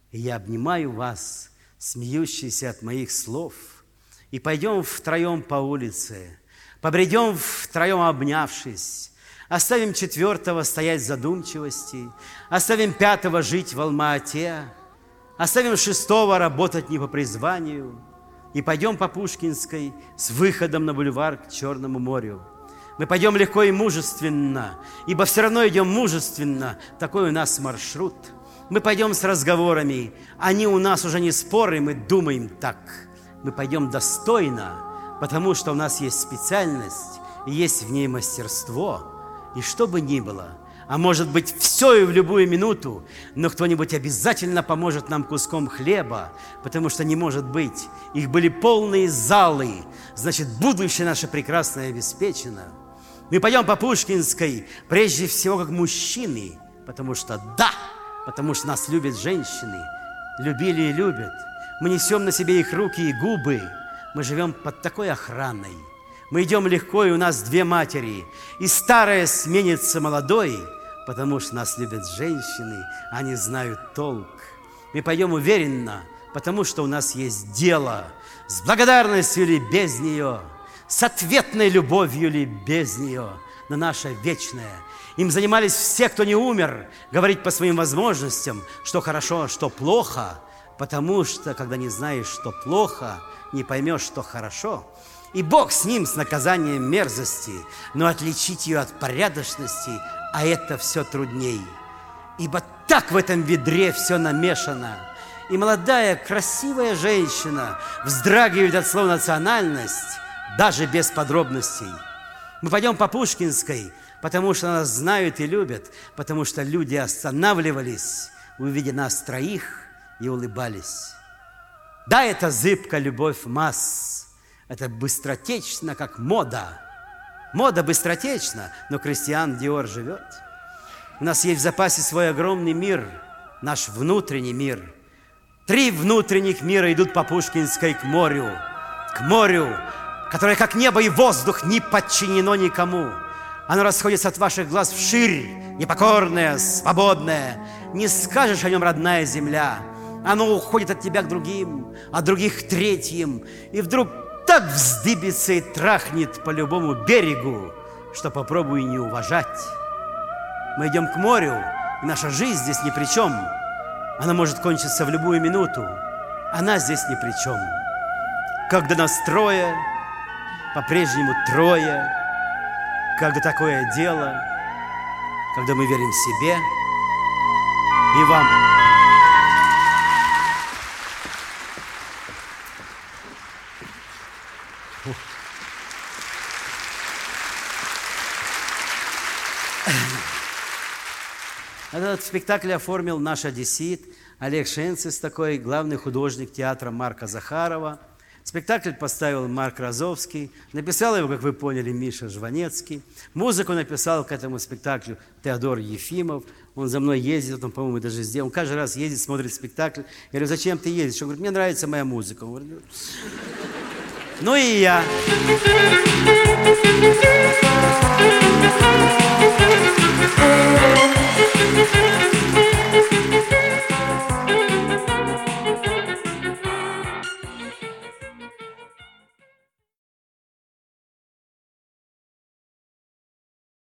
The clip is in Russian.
И я обнимаю вас, смеющиеся от моих слов, и пойдем втроем по улице, побредем втроем обнявшись, оставим четвертого стоять в задумчивости, оставим пятого жить в Алма-Ате, оставим шестого работать не по призванию и пойдем по Пушкинской с выходом на бульвар к Черному морю. Мы пойдем легко и мужественно, ибо все равно идем мужественно, такой у нас маршрут. Мы пойдем с разговорами, они у нас уже не споры, мы думаем так. Мы пойдем достойно, потому что у нас есть специальность, и есть в ней мастерство. И что бы ни было, а может быть все и в любую минуту, но кто-нибудь обязательно поможет нам куском хлеба, потому что не может быть, их были полные залы, значит, будущее наше прекрасное обеспечено. Мы пойдем по Пушкинской, прежде всего, как мужчины, потому что нас любят женщины, любили и любят. Мы несем на себе их руки и губы, мы живем под такой охраной. Мы идем легко, и у нас две матери, и старая сменится молодой, потому что нас любят женщины, они знают толк. Мы пойдем уверенно, потому что у нас есть дело, с благодарностью или без нее, с ответной любовью или без нее, но наша вечная. Им занимались все, кто не умер, говорить по своим возможностям, что хорошо, а что плохо, потому что, когда не знаешь, что плохо, не поймешь, что хорошо. И Бог с ним, с наказанием мерзости, но отличить ее от порядочности, а это все трудней. Ибо так в этом ведре все намешано. И молодая, красивая женщина вздрагивает от слова «национальность», даже без подробностей. Мы пойдем по Пушкинской, потому что нас знают и любят, потому что люди останавливались, увидя нас троих, и улыбались. Да, это зыбка любовь масс, это быстротечно, как мода. Мода быстротечна, но Кристиан Диор живет. У нас есть в запасе свой огромный мир, наш внутренний мир. 3 внутренних мира идут по Пушкинской к морю, которое, как небо и воздух, не подчинено никому. Оно расходится от ваших глаз вширь, непокорное, свободное. Не скажешь о нем родная земля. Оно уходит от тебя к другим, от других к третьим. И вдруг так вздыбится и трахнет по любому берегу, что попробуй не уважать. Мы идем к морю, и наша жизнь здесь ни при чем. Она может кончиться в любую минуту. Она здесь ни при чем. Когда нас трое, по-прежнему трое, когда такое дело, когда мы верим себе и вам. Этот спектакль оформил наш одессит Олег Шенцис, такой главный художник театра Марка Захарова. Спектакль поставил Марк Розовский, написал его, как вы поняли, Миша Жванецкий. Музыку написал к этому спектаклю Теодор Ефимов. Он за мной ездит, он, по-моему, даже сделал. Он каждый раз ездит, смотрит спектакль. Я говорю, зачем ты ездишь? Он говорит, мне нравится моя музыка. Он говорит, ну и я.